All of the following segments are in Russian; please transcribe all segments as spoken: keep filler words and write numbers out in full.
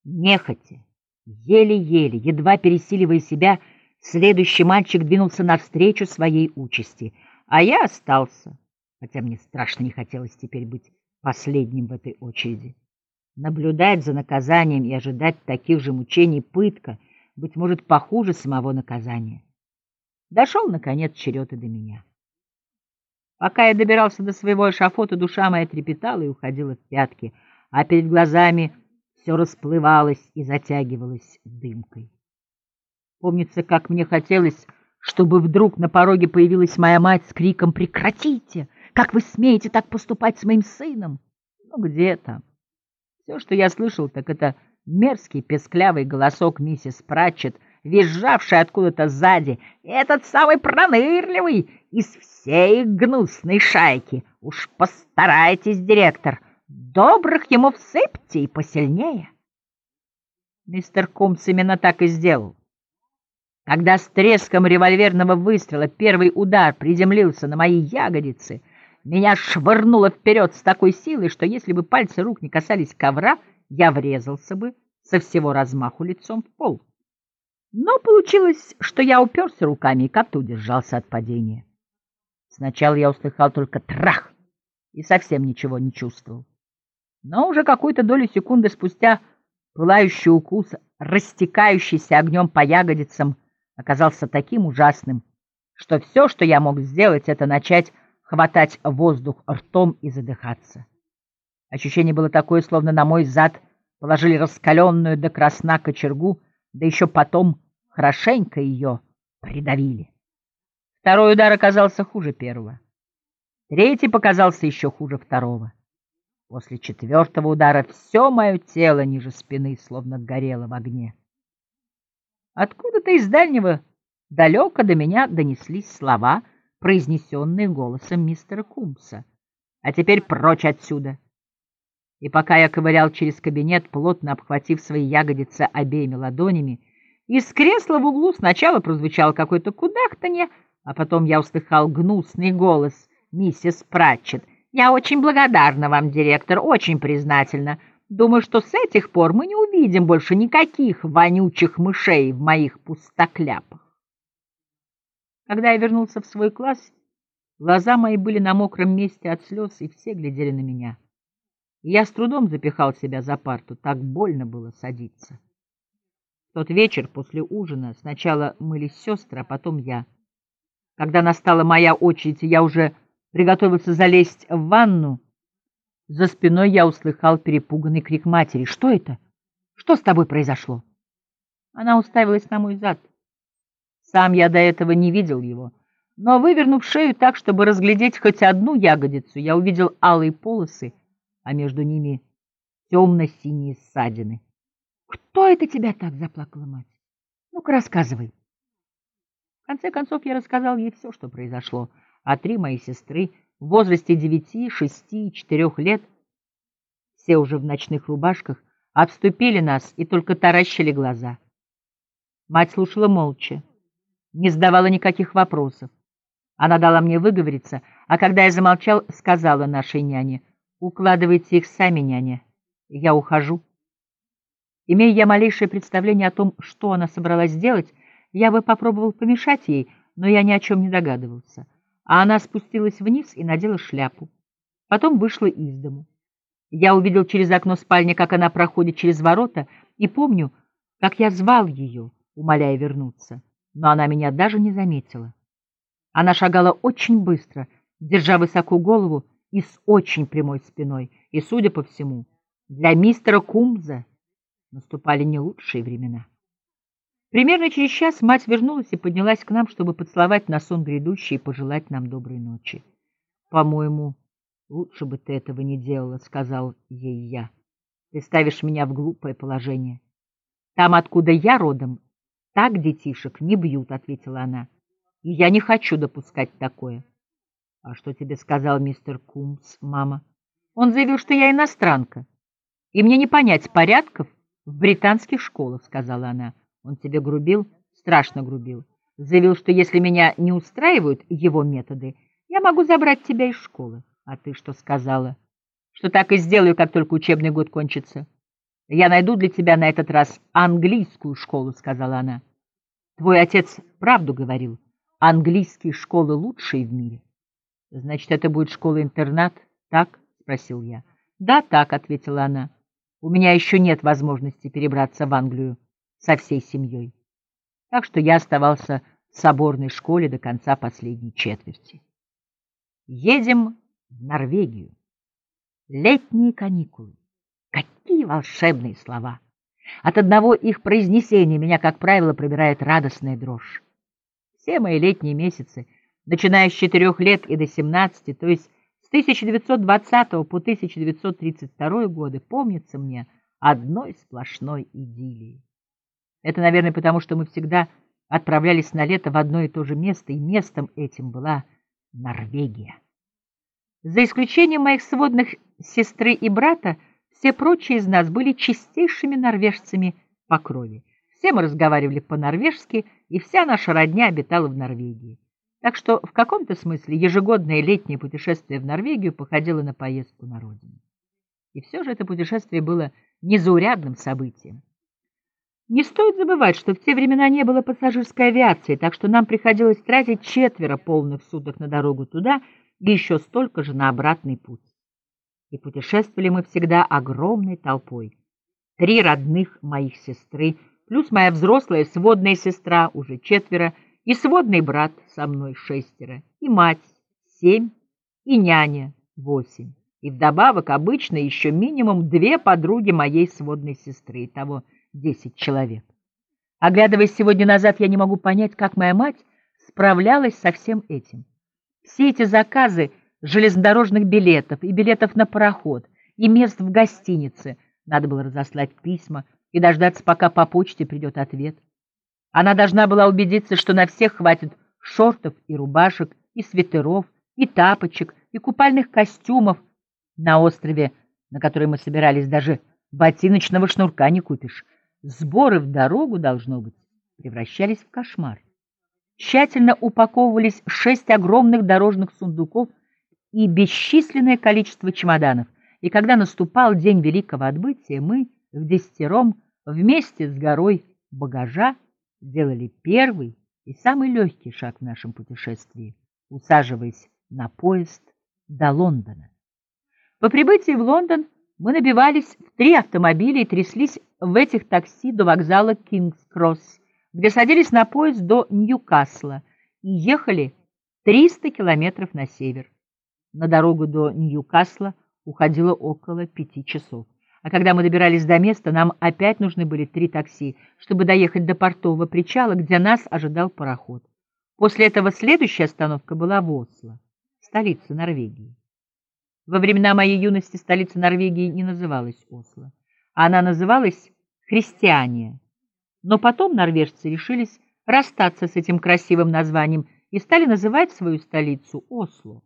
Нехотя, еле-еле, едва пересиливая себя, следующий мальчик двинулся навстречу своей участи, а я остался, хотя мне страшно не хотелось теперь быть последним в этой очереди. Наблюдать за наказанием и ожидать таких же мучений пытка, быть может, похуже самого наказания. Дошел, наконец, черед и до меня. Пока я добирался до своего эшафота, душа моя трепетала и уходила в пятки, а перед глазами все расплывалось и затягивалось дымкой. Помнится, как мне хотелось, чтобы вдруг на пороге появилась моя мать с криком: «Прекратите! Как вы смеете так поступать с моим сыном?» Ну, где там? Все, что я слышал, так это мерзкий песклявый голосок миссис Пратчетт, визжавший откуда-то сзади: «Этот самый пронырливый из всей гнусной шайки! Уж постарайтесь, директор, добрых ему всыпьте и посильнее!» Мистер Кумс именно так и сделал. Когда с треском револьверного выстрела первый удар приземлился на мои ягодицы, меня швырнуло вперед с такой силой, что если бы пальцы рук не касались ковра, я врезался бы со всего размаху лицом в пол. Но получилось, что я уперся руками и как-то удержался от падения. Сначала я услыхал только трах и совсем ничего не чувствовал. Но уже какую-то долю секунды спустя пылающий укус, растекающийся огнем по ягодицам, оказался таким ужасным, что все, что я мог сделать, это начать хватать воздух ртом и задыхаться. Ощущение было такое, словно на мой зад положили раскаленную до красна кочергу, да еще потом хорошенько ее придавили. Второй удар оказался хуже первого. Третий показался еще хуже второго. После четвертого удара все мое тело ниже спины словно горело в огне. Откуда-то из дальнего далека до меня донеслись слова, произнесенные голосом мистера Кумса: «А теперь прочь отсюда!» И пока я ковырял через кабинет, плотно обхватив свои ягодицы обеими ладонями, из кресла в углу сначала прозвучало какое-то кудахтанье, а потом я услыхал гнусный голос миссис Пратчетт: «Я очень благодарна вам, директор, очень признательна. Думаю, что с этих пор мы не увидим больше никаких вонючих мышей в моих пустокляпах». Когда я вернулся в свой класс, глаза мои были на мокром месте от слез, и все глядели на меня. И я с трудом запихал себя за парту, так больно было садиться. В тот вечер после ужина сначала мылись сестры, а потом я. Когда настала моя очередь, и я уже приготовился залезть в ванну, за спиной я услыхал перепуганный крик матери: «Что это? Что с тобой произошло?» Она уставилась на мой зад. Сам я до этого не видел его, но, вывернув шею так, чтобы разглядеть хоть одну ягодицу, я увидел алые полосы, а между ними темно-синие ссадины. «Кто это тебя так?» — заплакала мать. «Ну-ка, рассказывай». В конце концов, я рассказал ей все, что произошло, а три мои сестры в возрасте девяти, шести и четырех лет, все уже в ночных рубашках, обступили нас и только таращили глаза. Мать слушала молча, не задавала никаких вопросов. Она дала мне выговориться, а когда я замолчал, сказала нашей няне: «Укладывайте их сами, няня, я ухожу». Имея я малейшее представление о том, что она собралась сделать, я бы попробовал помешать ей, но я ни о чем не догадывался. А она спустилась вниз и надела шляпу. Потом вышла из дому. Я увидел через окно спальни, как она проходит через ворота, и помню, как я звал ее, умоляя вернуться, но она меня даже не заметила. Она шагала очень быстро, держа высоко голову и с очень прямой спиной, и, судя по всему, для мистера Кумза наступали не лучшие времена. Примерно через час мать вернулась и поднялась к нам, чтобы поцеловать на сон грядущий и пожелать нам доброй ночи. «По-моему, лучше бы ты этого не делала», — сказал ей я. «Ты ставишь меня в глупое положение». «Там, откуда я родом, так детишек не бьют», — ответила она. «И я не хочу допускать такое». «А что тебе сказал мистер Кумс, мама?» «Он заявил, что я иностранка, и мне не понять порядков в британских школах», — сказала она. «Он тебе грубил?» «Страшно грубил. Заявил, что если меня не устраивают его методы, я могу забрать тебя из школы». «А ты что сказала?» «Что так и сделаю, как только учебный год кончится». «Я найду для тебя на этот раз английскую школу», — сказала она. «Твой отец правду говорил. Английские школы лучшие в мире». «Значит, это будет школа-интернат, так?» — спросил я. «Да, так», — ответила она. «У меня еще нет возможности перебраться в Англию со всей семьей». Так что я оставался в соборной школе до конца последней четверти. Едем в Норвегию. Летние каникулы. Какие волшебные слова! От одного их произнесения меня, как правило, пробирает радостная дрожь. Все мои летние месяцы, начиная с четырех лет и до семнадцати, то есть с тысяча девятьсот двадцатого по тысяча девятьсот тридцать второй годы, помнятся мне одной сплошной идиллией. Это, наверное, потому что мы всегда отправлялись на лето в одно и то же место, и местом этим была Норвегия. За исключением моих сводных сестры и брата, все прочие из нас были чистейшими норвежцами по крови. Все мы разговаривали по-норвежски, и вся наша родня обитала в Норвегии. Так что в каком-то смысле ежегодное летнее путешествие в Норвегию походило на поездку на родину. И все же это путешествие было незаурядным событием. Не стоит забывать, что в те времена не было пассажирской авиации, так что нам приходилось тратить четверо полных суток на дорогу туда и еще столько же на обратный путь. И путешествовали мы всегда огромной толпой. Три родных моих сестры, плюс моя взрослая сводная сестра, уже четверо, и сводный брат со мной шестеро, и мать семь, и няня восемь. И вдобавок обычно еще минимум две подруги моей сводной сестры, итого десять человек. Оглядываясь сегодня назад, я не могу понять, как моя мать справлялась со всем этим. Все эти заказы железнодорожных билетов и билетов на пароход, и мест в гостинице, надо было разослать письма и дождаться, пока по почте придет ответ. Она должна была убедиться, что на всех хватит шортов и рубашек, и свитеров, и тапочек, и купальных костюмов. На острове, на который мы собирались, даже ботиночного шнурка не купишь. Сборы в дорогу, должно быть, превращались в кошмар. Тщательно упаковывались шесть огромных дорожных сундуков и бесчисленное количество чемоданов. И когда наступал день великого отбытия, мы вдесятером вместе с горой багажа сделали первый и самый легкий шаг в нашем путешествии, усаживаясь на поезд до Лондона. По прибытии в Лондон мы набивались в три автомобиля и тряслись в этих такси до вокзала Кингс-Кросс, где садились на поезд до Ньюкасла и ехали триста километров на север. На дорогу до Ньюкасла уходило около пяти часов. А когда мы добирались до места, нам опять нужны были три такси, чтобы доехать до портового причала, где нас ожидал пароход. После этого следующая остановка была в Осло, столица Норвегии. Во времена моей юности столица Норвегии не называлась Осло. Она называлась Христиания. Но потом норвежцы решились расстаться с этим красивым названием и стали называть свою столицу Осло.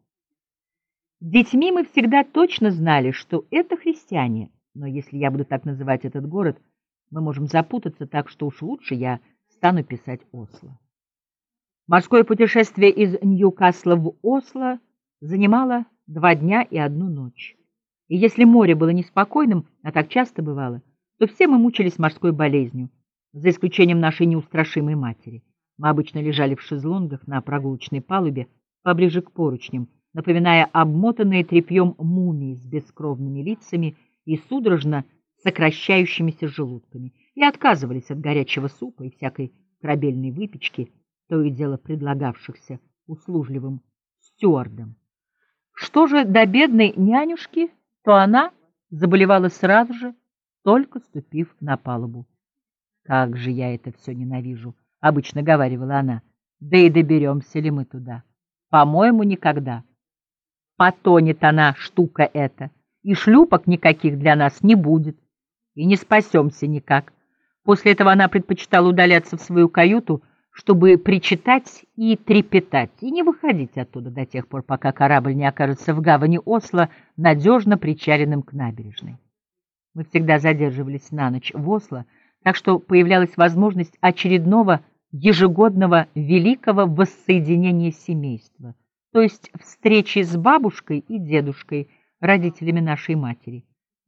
Детьми мы всегда точно знали, что это христиане, но если я буду так называть этот город, мы можем запутаться, так что уж лучше я стану писать Осло. Морское путешествие из Ньюкасла в Осло занимало два дня и одну ночь. И если море было неспокойным, а так часто бывало, то все мы мучились морской болезнью, за исключением нашей неустрашимой матери. Мы обычно лежали в шезлонгах на прогулочной палубе, поближе к поручням, напоминая обмотанные тряпьем мумии с бескровными лицами и судорожно сокращающимися желудками, и отказывались от горячего супа и всякой корабельной выпечки, то и дело предлагавшихся услужливым стюардом. Что же до бедной нянюшки, то она заболевала сразу же, только ступив на палубу. «Как же я это все ненавижу!» — обычно говаривала она. «Да и доберемся ли мы туда? По-моему, никогда. Потонет она, штука эта, и шлюпок никаких для нас не будет, и не спасемся никак». После этого она предпочитала удаляться в свою каюту, чтобы причитать и трепетать, и не выходить оттуда до тех пор, пока корабль не окажется в гавани Осло, надежно причаленным к набережной. Мы всегда задерживались на ночь в Осло, так что появлялась возможность очередного ежегодного великого воссоединения семейства, то есть встречи с бабушкой и дедушкой, родителями нашей матери.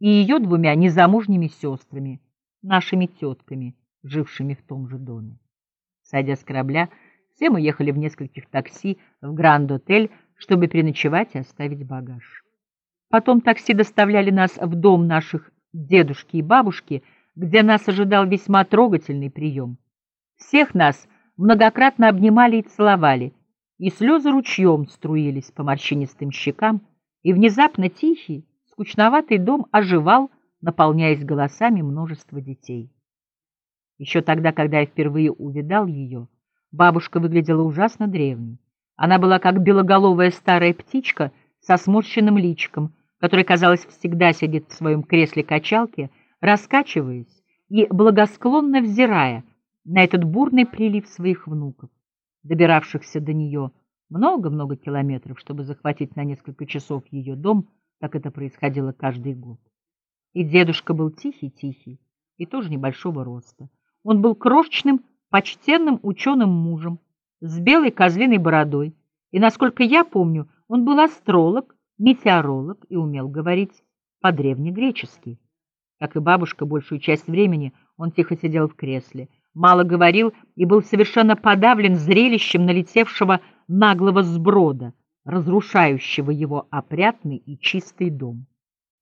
и ее двумя незамужними сестрами, нашими тетками, жившими в том же доме. Сойдя с корабля, все мы ехали в нескольких такси в Гранд-отель, чтобы переночевать и оставить багаж. Потом такси доставляли нас в дом наших дедушки и бабушки, где нас ожидал весьма трогательный прием. Всех нас многократно обнимали и целовали, и слезы ручьем струились по морщинистым щекам, и внезапно тихий, скучноватый дом оживал, наполняясь голосами множества детей. Еще тогда, когда я впервые увидал ее, бабушка выглядела ужасно древней. Она была как белоголовая старая птичка со сморщенным личиком, которая, казалось, всегда сидит в своем кресле-качалке, раскачиваясь и благосклонно взирая на этот бурный прилив своих внуков, добиравшихся до нее много-много километров, чтобы захватить на несколько часов ее дом, как это происходило каждый год. И дедушка был тихий-тихий, и тоже небольшого роста. Он был крошечным, почтенным ученым мужем, с белой козлиной бородой, и, насколько я помню, он был астролог, метеоролог и умел говорить по-древнегречески. Как и бабушка, большую часть времени он тихо сидел в кресле, мало говорил и был совершенно подавлен зрелищем налетевшего наглого сброда, разрушающего его опрятный и чистый дом.